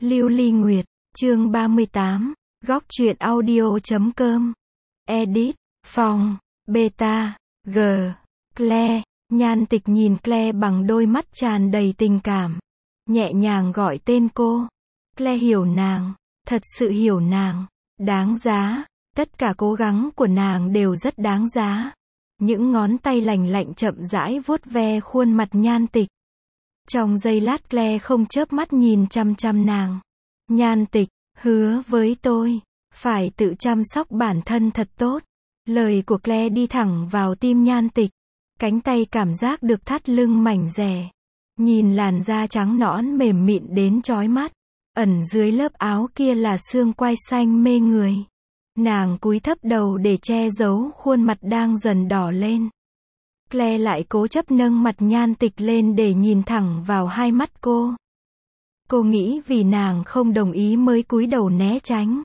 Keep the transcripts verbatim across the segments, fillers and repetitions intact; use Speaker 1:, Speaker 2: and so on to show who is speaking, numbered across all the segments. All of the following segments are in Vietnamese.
Speaker 1: Lưu Ly Nguyệt, chương ba mươi tám, góc truyện audio chấm com. Edit, phòng, beta, G, Claire, Nhan Tịch nhìn Claire bằng đôi mắt tràn đầy tình cảm. Nhẹ nhàng gọi tên cô. Claire hiểu nàng, thật sự hiểu nàng. Đáng giá, tất cả cố gắng của nàng đều rất đáng giá. Những ngón tay lành lạnh chậm rãi vuốt ve khuôn mặt Nhan Tịch. Trong giây lát Claire không chớp mắt nhìn chăm chăm nàng. Nhan Tịch, hứa với tôi, phải tự chăm sóc bản thân thật tốt. Lời của Claire đi thẳng vào tim Nhan Tịch. Cánh tay cảm giác được thắt lưng mảnh dẻ. Nhìn làn da trắng nõn mềm mịn đến chói mắt. Ẩn dưới lớp áo kia là xương quai xanh mê người. Nàng cúi thấp đầu để che giấu khuôn mặt đang dần đỏ lên. Claire lại cố chấp nâng mặt Nhan Tịch lên để nhìn thẳng vào hai mắt cô. Cô nghĩ vì nàng không đồng ý mới cúi đầu né tránh.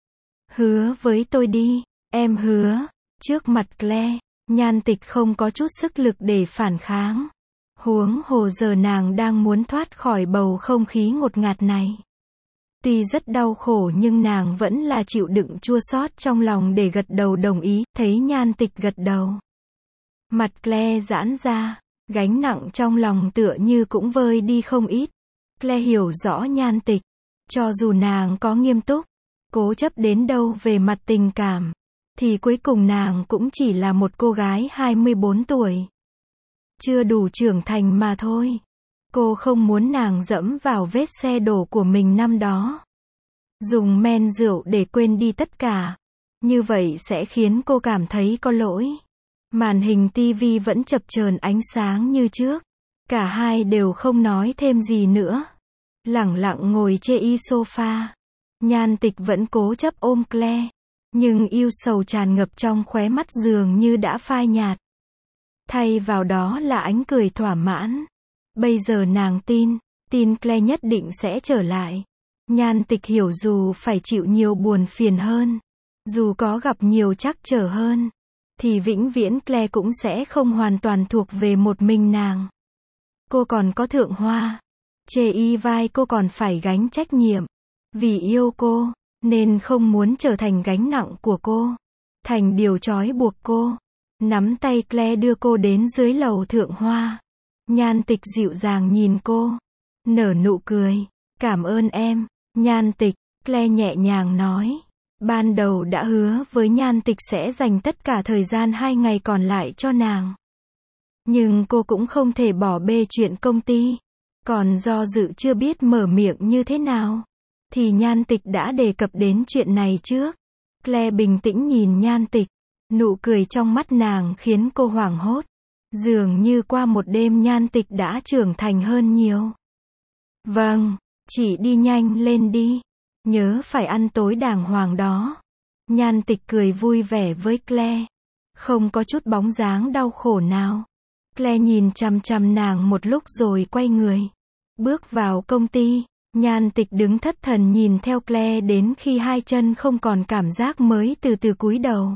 Speaker 1: Hứa với tôi đi, em hứa. Trước mặt Claire, Nhan Tịch không có chút sức lực để phản kháng. Huống hồ giờ nàng đang muốn thoát khỏi bầu không khí ngột ngạt này. Tuy rất đau khổ nhưng nàng vẫn là chịu đựng chua xót trong lòng để gật đầu đồng ý. Thấy Nhan Tịch gật đầu, mặt Claire giãn ra, gánh nặng trong lòng tựa như cũng vơi đi không ít. Claire hiểu rõ Nhan Tịch, cho dù nàng có nghiêm túc, cố chấp đến đâu về mặt tình cảm, thì cuối cùng nàng cũng chỉ là một cô gái hai mươi bốn tuổi. Chưa đủ trưởng thành mà thôi. Cô không muốn nàng dẫm vào vết xe đổ của mình năm đó. Dùng men rượu để quên đi tất cả. Như vậy sẽ khiến cô cảm thấy có lỗi. Màn hình tivi vẫn chập chờn ánh sáng như trước. Cả hai đều không nói thêm gì nữa. Lẳng lặng ngồi trên y sofa. Nhan Tịch vẫn cố chấp ôm Claire. Nhưng yêu sầu tràn ngập trong khóe mắt dường như đã phai nhạt. Thay vào đó là ánh cười thỏa mãn. Bây giờ nàng tin, tin Claire nhất định sẽ trở lại. Nhan Tịch hiểu dù phải chịu nhiều buồn phiền hơn, dù có gặp nhiều trắc trở hơn, thì vĩnh viễn Claire cũng sẽ không hoàn toàn thuộc về một mình nàng. Cô còn có Thượng Hoa. Trên y vai cô còn phải gánh trách nhiệm. Vì yêu cô, nên không muốn trở thành gánh nặng của cô. Thành điều trói buộc cô. Nắm tay Claire đưa cô đến dưới lầu Thượng Hoa. Nhan Tịch dịu dàng nhìn cô. Nở nụ cười. Cảm ơn em. Nhan Tịch, Claire nhẹ nhàng nói. Ban đầu đã hứa với Nhan Tịch sẽ dành tất cả thời gian hai ngày còn lại cho nàng. Nhưng cô cũng không thể bỏ bê chuyện công ty. Còn do dự chưa biết mở miệng như thế nào. Thì Nhan Tịch đã đề cập đến chuyện này trước. Claire bình tĩnh nhìn Nhan Tịch. Nụ cười trong mắt nàng khiến cô hoảng hốt. Dường như qua một đêm Nhan Tịch đã trưởng thành hơn nhiều. Vâng, chị đi nhanh lên đi. Nhớ phải ăn tối đàng hoàng đó. Nhan Tịch cười vui vẻ với Claire. Không có chút bóng dáng đau khổ nào. Claire nhìn chằm chằm nàng một lúc rồi quay người. Bước vào công ty. Nhan Tịch đứng thất thần nhìn theo Claire đến khi hai chân không còn cảm giác mới từ từ cúi đầu.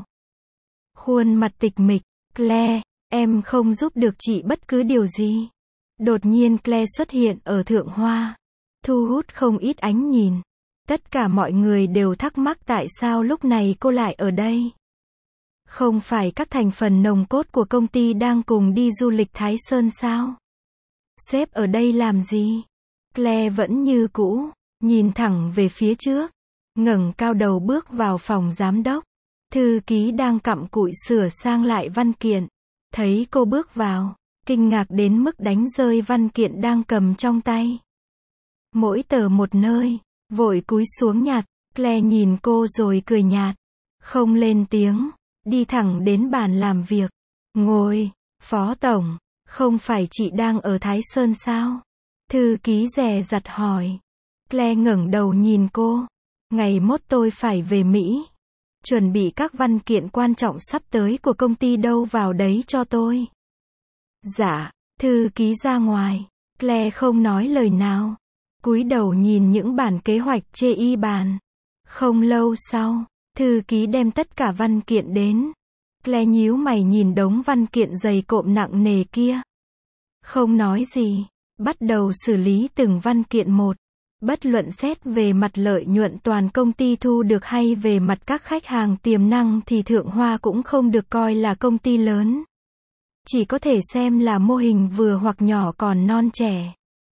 Speaker 1: Khuôn mặt tịch mịch. Claire, em không giúp được chị bất cứ điều gì. Đột nhiên Claire xuất hiện ở Thượng Hoa. Thu hút không ít ánh nhìn. Tất cả mọi người đều thắc mắc tại sao lúc này cô lại ở đây. Không phải các thành phần nòng cốt của công ty đang cùng đi du lịch Thái Sơn sao? Sếp ở đây làm gì? Claire vẫn như cũ, nhìn thẳng về phía trước. Ngẩng cao đầu bước vào phòng giám đốc. Thư ký đang cặm cụi sửa sang lại văn kiện. Thấy cô bước vào, kinh ngạc đến mức đánh rơi văn kiện đang cầm trong tay. Mỗi tờ một nơi, vội cúi xuống nhặt. Claire nhìn cô rồi cười nhạt. Không lên tiếng, đi thẳng đến bàn làm việc. Ngồi, Phó Tổng, không phải chị đang ở Thái Sơn sao? Thư ký dè dặt hỏi. Claire ngẩng đầu nhìn cô. Ngày mốt tôi phải về Mỹ. Chuẩn bị các văn kiện quan trọng sắp tới của công ty đâu vào đấy cho tôi. Dạ, thư ký ra ngoài. Claire không nói lời nào. Cúi đầu nhìn những bản kế hoạch trên y bàn. Không lâu sau, thư ký đem tất cả văn kiện đến. Claire nhíu mày nhìn đống văn kiện dày cộm nặng nề kia. Không nói gì. Bắt đầu xử lý từng văn kiện một. Bất luận xét về mặt lợi nhuận toàn công ty thu được hay về mặt các khách hàng tiềm năng thì Thượng Hoa cũng không được coi là công ty lớn. Chỉ có thể xem là mô hình vừa hoặc nhỏ còn non trẻ.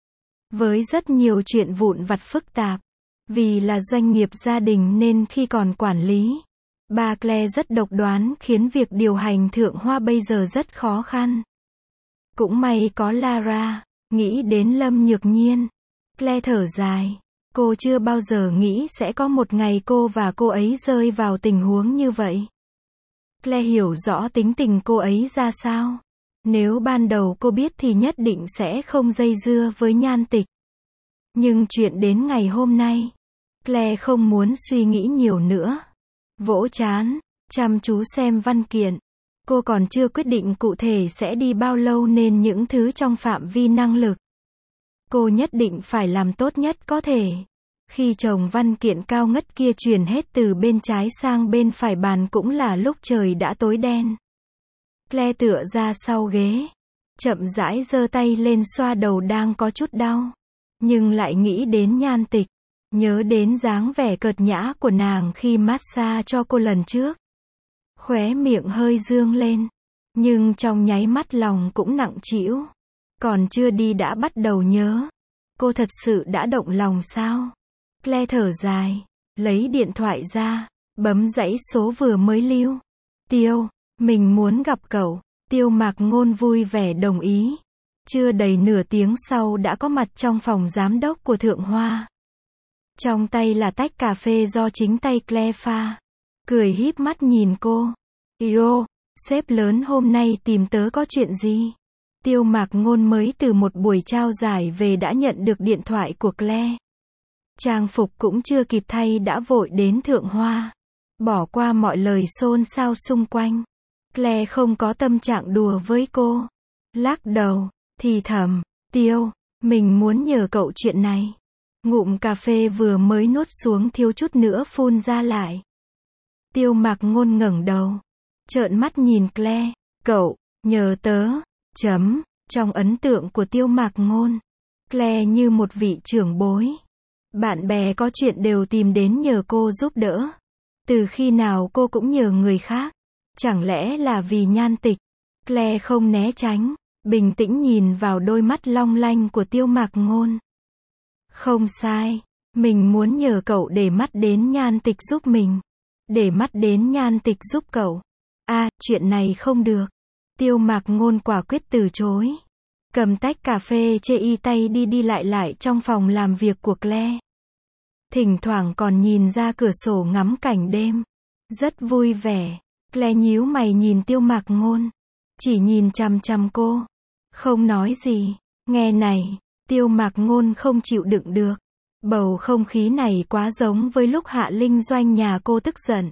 Speaker 1: Với rất nhiều chuyện vụn vặt phức tạp. Vì là doanh nghiệp gia đình nên khi còn quản lý, bà Claire rất độc đoán khiến việc điều hành Thượng Hoa bây giờ rất khó khăn. Cũng may có Lara, nghĩ đến Lâm Nhược Nhiên. Claire thở dài. Cô chưa bao giờ nghĩ sẽ có một ngày cô và cô ấy rơi vào tình huống như vậy. Claire hiểu rõ tính tình cô ấy ra sao. Nếu ban đầu cô biết thì nhất định sẽ không dây dưa với Nhan Tịch. Nhưng chuyện đến ngày hôm nay, Claire không muốn suy nghĩ nhiều nữa. Vỗ trán, chăm chú xem văn kiện. Cô còn chưa quyết định cụ thể sẽ đi bao lâu nên những thứ trong phạm vi năng lực. Cô nhất định phải làm tốt nhất có thể. Khi chồng văn kiện cao ngất kia chuyển hết từ bên trái sang bên phải bàn cũng là lúc trời đã tối đen. Claire tựa ra sau ghế. Chậm rãi giơ tay lên xoa đầu đang có chút đau. Nhưng lại nghĩ đến Nhan Tịch. Nhớ đến dáng vẻ cợt nhã của nàng khi massage cho cô lần trước. Khóe miệng hơi dương lên. Nhưng trong nháy mắt lòng cũng nặng trĩu. Còn chưa đi đã bắt đầu nhớ. Cô thật sự đã động lòng sao? Claire thở dài. Lấy điện thoại ra. Bấm dãy số vừa mới lưu. Tiêu, mình muốn gặp cậu. Tiêu Mạc Ngôn vui vẻ đồng ý. Chưa đầy nửa tiếng sau đã có mặt trong phòng giám đốc của Thượng Hoa. Trong tay là tách cà phê do chính tay Claire pha. Cười híp mắt nhìn cô. Yo, sếp lớn hôm nay tìm tớ có chuyện gì? Tiêu Mạc Ngôn mới từ một buổi trao giải về đã nhận được điện thoại của Claire. Trang phục cũng chưa kịp thay đã vội đến Thượng Hoa. Bỏ qua mọi lời xôn xao xung quanh. Claire không có tâm trạng đùa với cô. Lắc đầu, thì thầm, Tiêu, mình muốn nhờ cậu chuyện này. Ngụm cà phê vừa mới nuốt xuống thiếu chút nữa phun ra lại. Tiêu Mạc Ngôn ngẩng đầu. Trợn mắt nhìn Claire. Cậu, nhờ tớ. Chấm. Trong ấn tượng của Tiêu Mạc Ngôn, Claire như một vị trưởng bối. Bạn bè có chuyện đều tìm đến nhờ cô giúp đỡ. Từ khi nào cô cũng nhờ người khác. Chẳng lẽ là vì Nhan Tịch? Claire không né tránh. Bình tĩnh nhìn vào đôi mắt long lanh của Tiêu Mạc Ngôn. Không sai. Mình muốn nhờ cậu để mắt đến Nhan Tịch giúp mình. Để mắt đến Nhan Tịch giúp cậu. À, chuyện này không được. Tiêu Mạc Ngôn quả quyết từ chối. Cầm tách cà phê chê y tay đi đi lại lại trong phòng làm việc của Claire. Thỉnh thoảng còn nhìn ra cửa sổ ngắm cảnh đêm. Rất vui vẻ. Claire nhíu mày nhìn Tiêu Mạc Ngôn. Chỉ nhìn chằm chằm cô. Không nói gì. Nghe này, Tiêu Mạc Ngôn không chịu đựng được. Bầu không khí này quá giống với lúc Hạ Linh Doanh nhà cô tức giận.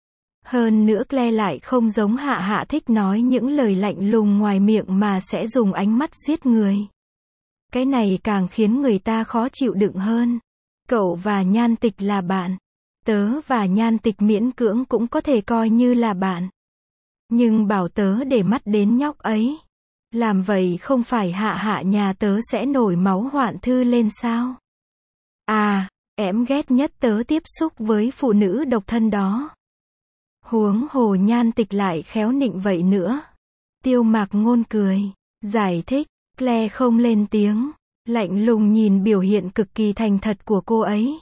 Speaker 1: Hơn nữa Claire lại không giống Hạ Hạ thích nói những lời lạnh lùng ngoài miệng mà sẽ dùng ánh mắt giết người. Cái này càng khiến người ta khó chịu đựng hơn. Cậu và Nhan Tịch là bạn. Tớ và Nhan Tịch miễn cưỡng cũng có thể coi như là bạn. Nhưng bảo tớ để mắt đến nhóc ấy. Làm vậy không phải Hạ Hạ nhà tớ sẽ nổi máu hoạn thư lên sao? À, em ghét nhất tớ tiếp xúc với phụ nữ độc thân đó. Huống hồ Nhan Tịch lại khéo nịnh vậy nữa. Tiêu Mạc Ngôn cười, giải thích. Claire không lên tiếng, lạnh lùng nhìn biểu hiện cực kỳ thành thật của cô ấy.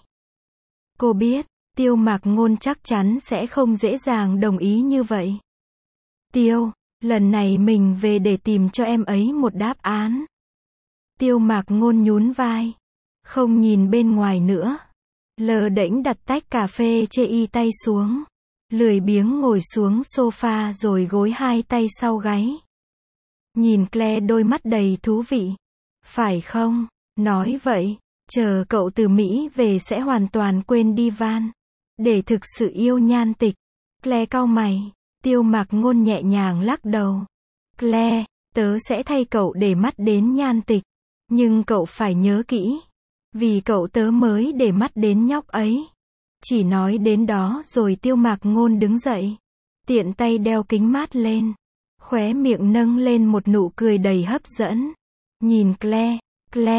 Speaker 1: Cô biết, Tiêu Mạc Ngôn chắc chắn sẽ không dễ dàng đồng ý như vậy. Tiêu, lần này mình về để tìm cho em ấy một đáp án. Tiêu Mạc Ngôn nhún vai, không nhìn bên ngoài nữa. Lờ đễnh đặt tách cà phê chê y tay xuống. Lười biếng ngồi xuống sofa rồi gối hai tay sau gáy. Nhìn Claire đôi mắt đầy thú vị. Phải không? Nói vậy, chờ cậu từ Mỹ về sẽ hoàn toàn quên đi Van. Để thực sự yêu Nhan Tịch. Claire cau mày. Tiêu Mạc Ngôn nhẹ nhàng lắc đầu. Claire, tớ sẽ thay cậu để mắt đến Nhan Tịch. Nhưng cậu phải nhớ kỹ. Vì cậu tớ mới để mắt đến nhóc ấy. Chỉ nói đến đó rồi Tiêu Mạc Ngôn đứng dậy. Tiện tay đeo kính mát lên. Khóe miệng nâng lên một nụ cười đầy hấp dẫn. Nhìn Claire, Claire,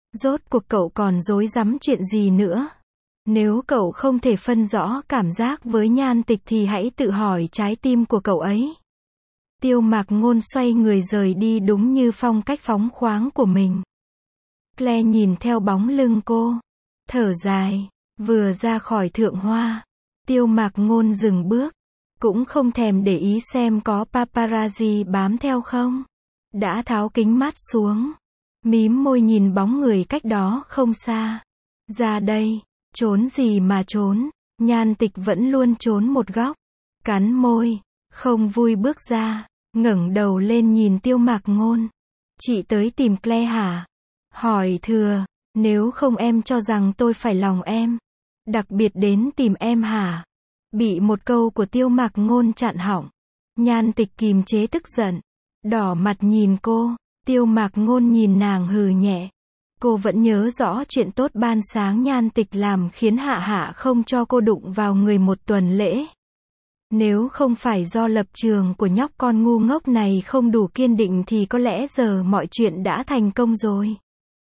Speaker 1: Rốt cuộc cậu còn rối rắm chuyện gì nữa? Nếu cậu không thể phân rõ cảm giác với Nhan Tịch thì hãy tự hỏi trái tim của cậu ấy. Tiêu Mạc Ngôn xoay người rời đi đúng như phong cách phóng khoáng của mình. Claire nhìn theo bóng lưng cô, thở dài, vừa ra khỏi Thượng Hoa. Tiêu Mạc Ngôn dừng bước, cũng không thèm để ý xem có paparazzi bám theo không. Đã tháo kính mát xuống, mím môi nhìn bóng người cách đó không xa. Ra đây, trốn gì mà trốn, Nhan Tịch vẫn luôn trốn một góc. Cắn môi, không vui bước ra, ngẩng đầu lên nhìn Tiêu Mạc Ngôn. Chị tới tìm Claire hả? Hỏi thừa, nếu không em cho rằng tôi phải lòng em. Đặc biệt đến tìm em hả? Bị một câu của Tiêu Mạc Ngôn chặn họng. Nhan Tịch kìm chế tức giận, đỏ mặt nhìn cô. Tiêu Mạc Ngôn nhìn nàng hừ nhẹ. Cô vẫn nhớ rõ chuyện tốt ban sáng Nhan Tịch làm khiến Hạ Hạ không cho cô đụng vào người một tuần lễ. Nếu không phải do lập trường của nhóc con ngu ngốc này không đủ kiên định thì có lẽ giờ mọi chuyện đã thành công rồi.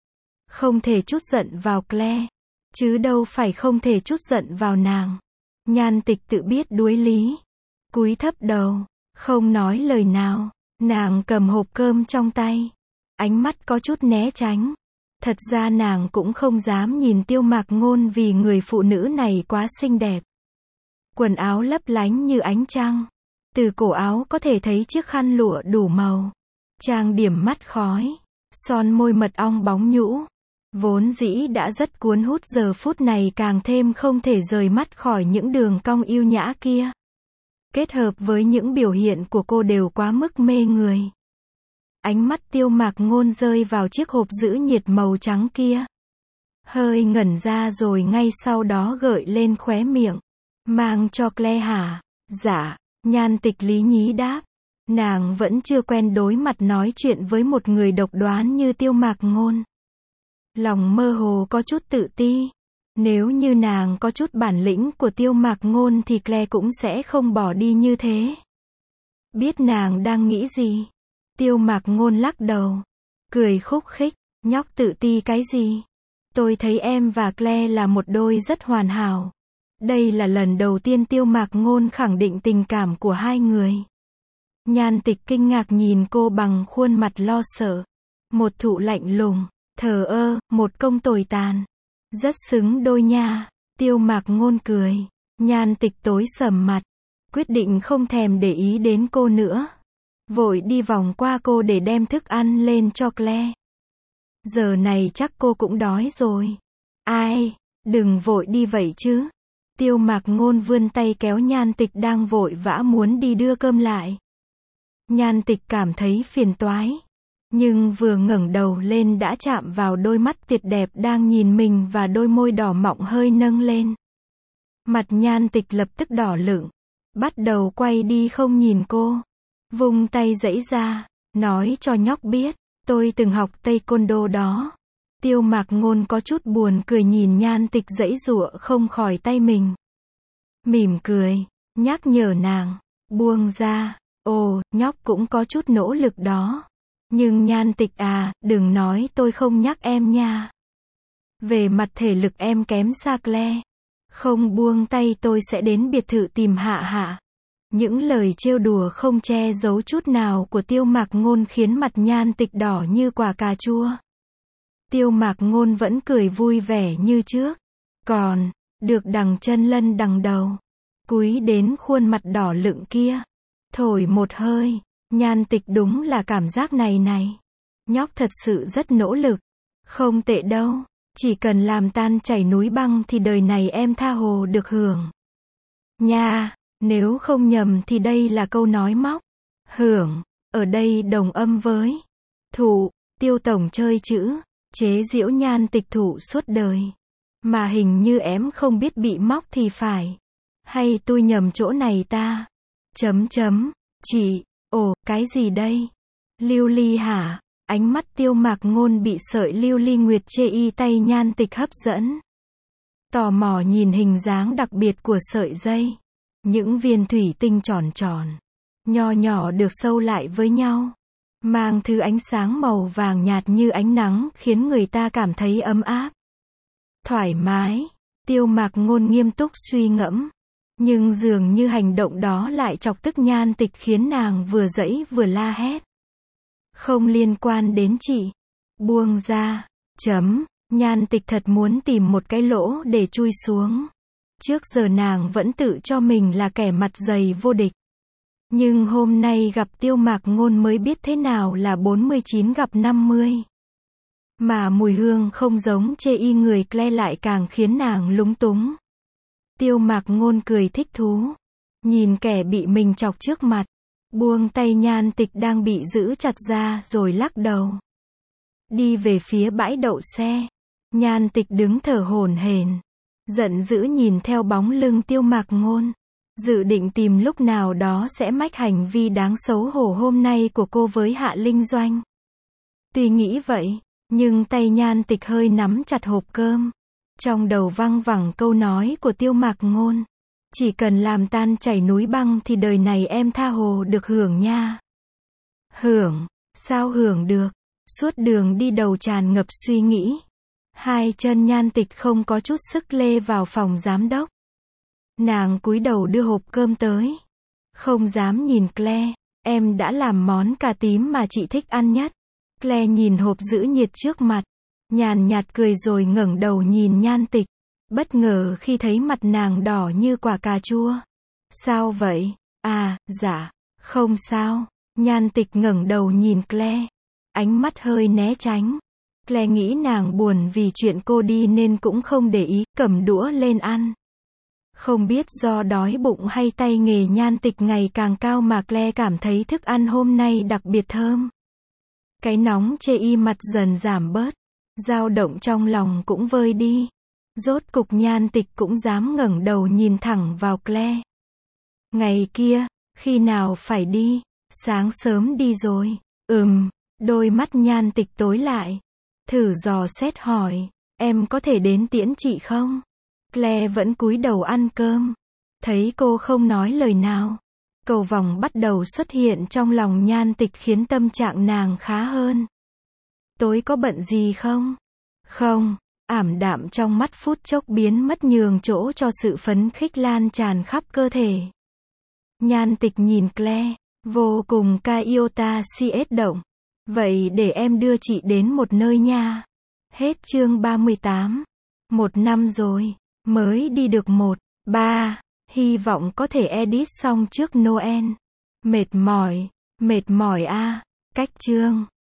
Speaker 1: Không thể trút giận vào Claire, chứ đâu phải không thể trút giận vào nàng. Nhan Tịch tự biết đuối lý, cúi thấp đầu, không nói lời nào. Nàng cầm hộp cơm trong tay, ánh mắt có chút né tránh. Thật ra nàng cũng không dám nhìn Tiêu Mạc Ngôn vì người phụ nữ này quá xinh đẹp. Quần áo lấp lánh như ánh trăng, từ cổ áo có thể thấy chiếc khăn lụa đủ màu. Trang điểm mắt khói, son môi mật ong bóng nhũ. Vốn dĩ đã rất cuốn hút, giờ phút này càng thêm không thể rời mắt khỏi những đường cong yêu nhã kia. Kết hợp với những biểu hiện của cô đều quá mức mê người. Ánh mắt Tiêu Mạc Ngôn rơi vào chiếc hộp giữ nhiệt màu trắng kia. Hơi ngẩn ra rồi ngay sau đó gợi lên khóe miệng. Mang cho Claire hả? Dạ, Nhan Tịch lý nhí đáp. Nàng vẫn chưa quen đối mặt nói chuyện với một người độc đoán như Tiêu Mạc Ngôn. Lòng mơ hồ có chút tự ti. Nếu như nàng có chút bản lĩnh của Tiêu Mạc Ngôn thì Claire cũng sẽ không bỏ đi như thế. Biết nàng đang nghĩ gì? Tiêu Mạc Ngôn lắc đầu, cười khúc khích, nhóc tự ti cái gì? Tôi thấy em và Claire là một đôi rất hoàn hảo. Đây là lần đầu tiên Tiêu Mạc Ngôn khẳng định tình cảm của hai người. Nhan Tịch kinh ngạc nhìn cô bằng khuôn mặt lo sợ. Một thụ lạnh lùng, thờ ơ, một công tồi tàn. Rất xứng đôi nha. Tiêu Mạc Ngôn cười. Nhan Tịch tối sầm mặt, quyết định không thèm để ý đến cô nữa. Vội đi vòng qua cô để đem thức ăn lên cho Claire. Giờ này chắc cô cũng đói rồi. Ai, đừng vội đi vậy chứ. Tiêu Mạc Ngôn vươn tay kéo Nhan Tịch đang vội vã muốn đi đưa cơm lại. Nhan Tịch cảm thấy phiền toái, nhưng vừa ngẩng đầu lên đã chạm vào đôi mắt tuyệt đẹp đang nhìn mình và đôi môi đỏ mọng hơi nâng lên. Mặt Nhan Tịch lập tức đỏ lựng, bắt đầu quay đi không nhìn cô. Vung tay giãy ra, nói cho nhóc biết, tôi từng học taekwondo đó. Tiêu Mạc Ngôn có chút buồn cười nhìn Nhan Tịch giãy giụa không khỏi tay mình. Mỉm cười, nhắc nhở nàng, buông ra. Ồ, nhóc cũng có chút nỗ lực đó. Nhưng Nhan Tịch à, đừng nói tôi không nhắc em nha. Về mặt thể lực em kém xa Claire. Không buông tay tôi sẽ đến biệt thự tìm Hạ Hạ. Những lời trêu đùa không che giấu chút nào của Tiêu Mạc Ngôn khiến mặt Nhan Tịch đỏ như quả cà chua. Tiêu Mạc Ngôn vẫn cười vui vẻ như trước. Còn, được đằng chân lân đằng đầu. Cúi đến khuôn mặt đỏ lựng kia. Thổi một hơi. Nhan Tịch đúng là cảm giác này này. Nhóc thật sự rất nỗ lực. Không tệ đâu. Chỉ cần làm tan chảy núi băng thì đời này em tha hồ được hưởng. Nha, nếu không nhầm thì đây là câu nói móc. Hưởng, ở đây đồng âm với thụ. Tiêu tổng chơi chữ, chế giễu Nhan Tịch thụ suốt đời. Mà hình như em không biết bị móc thì phải. Hay tôi nhầm chỗ này ta? Chấm chấm, chị, ồ, cái gì đây? Lưu ly hả? Ánh mắt Tiêu Mạc Ngôn bị sợi lưu ly nguyệt chê y tay Nhan Tịch hấp dẫn. Tò mò nhìn hình dáng đặc biệt của sợi dây. Những viên thủy tinh tròn tròn, nho nhỏ được sâu lại với nhau. mang thứ ánh sáng màu vàng nhạt như ánh nắng khiến người ta cảm thấy ấm áp, thoải mái. Tiêu Mạc Ngôn nghiêm túc suy ngẫm, nhưng dường như hành động đó lại chọc tức Nhan Tịch khiến nàng vừa giãy vừa la hét. Không liên quan đến chị. Buông ra. Chấm. Nhan Tịch thật muốn tìm một cái lỗ để chui xuống. Trước giờ nàng vẫn tự cho mình là kẻ mặt dày vô địch. Nhưng hôm nay gặp Tiêu Mạc Ngôn mới biết thế nào là bốn mươi chín gặp năm mươi. Mà mùi hương không giống chê y người Claire lại càng khiến nàng lúng túng. Tiêu Mạc Ngôn cười thích thú. Nhìn kẻ bị mình chọc trước mặt. Buông tay Nhan Tịch đang bị giữ chặt ra rồi lắc đầu. Đi về phía bãi đậu xe. Nhan Tịch đứng thở hổn hển, giận dữ nhìn theo bóng lưng Tiêu Mạc Ngôn. Dự định tìm lúc nào đó sẽ mách hành vi đáng xấu hổ hôm nay của cô với Hạ Linh Doanh. Tuy nghĩ vậy, nhưng tay Nhan Tịch hơi nắm chặt hộp cơm. Trong đầu văng vẳng câu nói của Tiêu Mạc Ngôn. Chỉ cần làm tan chảy núi băng thì đời này em tha hồ được hưởng nha. Hưởng? Sao hưởng được? Suốt đường đi đầu tràn ngập suy nghĩ. Hai chân Nhan Tịch không có chút sức lê vào phòng giám đốc. Nàng cúi đầu đưa hộp cơm tới. Không dám nhìn Claire. Em đã làm món cà tím mà chị thích ăn nhất. Claire nhìn hộp giữ nhiệt trước mặt. Nhàn nhạt cười rồi ngẩng đầu nhìn Nhan Tịch. Bất ngờ khi thấy mặt nàng đỏ như quả cà chua. Sao vậy? À, dạ. Không sao. Nhan Tịch ngẩng đầu nhìn Claire. Ánh mắt hơi né tránh. Claire nghĩ nàng buồn vì chuyện cô đi nên cũng không để ý, cầm đũa lên ăn. Không biết do đói bụng hay tay nghề Nhan Tịch ngày càng cao mà Claire cảm thấy thức ăn hôm nay đặc biệt thơm. Cái nóng chê y mặt dần giảm bớt. Dao động trong lòng cũng vơi đi. Rốt cục Nhan Tịch cũng dám ngẩng đầu nhìn thẳng vào Claire. Ngày kia, khi nào phải đi? Sáng sớm đi rồi. Ừm, đôi mắt Nhan Tịch tối lại. Thử dò xét hỏi, em có thể đến tiễn chị không? Claire vẫn cúi đầu ăn cơm. Thấy cô không nói lời nào. Cầu vồng bắt đầu xuất hiện trong lòng Nhan Tịch khiến tâm trạng nàng khá hơn. Tối có bận gì không? Không. Ảm đạm trong mắt phút chốc biến mất nhường chỗ cho sự phấn khích lan tràn khắp cơ thể. Nhan Tịch nhìn Claire, vô cùng ca yêu ta si ết động. Vậy để em đưa chị đến một nơi nha. Hết chương ba mươi tám. Một năm rồi, mới đi được một, ba, hy vọng có thể edit xong trước Noel. Mệt mỏi, mệt mỏi a. Cách chương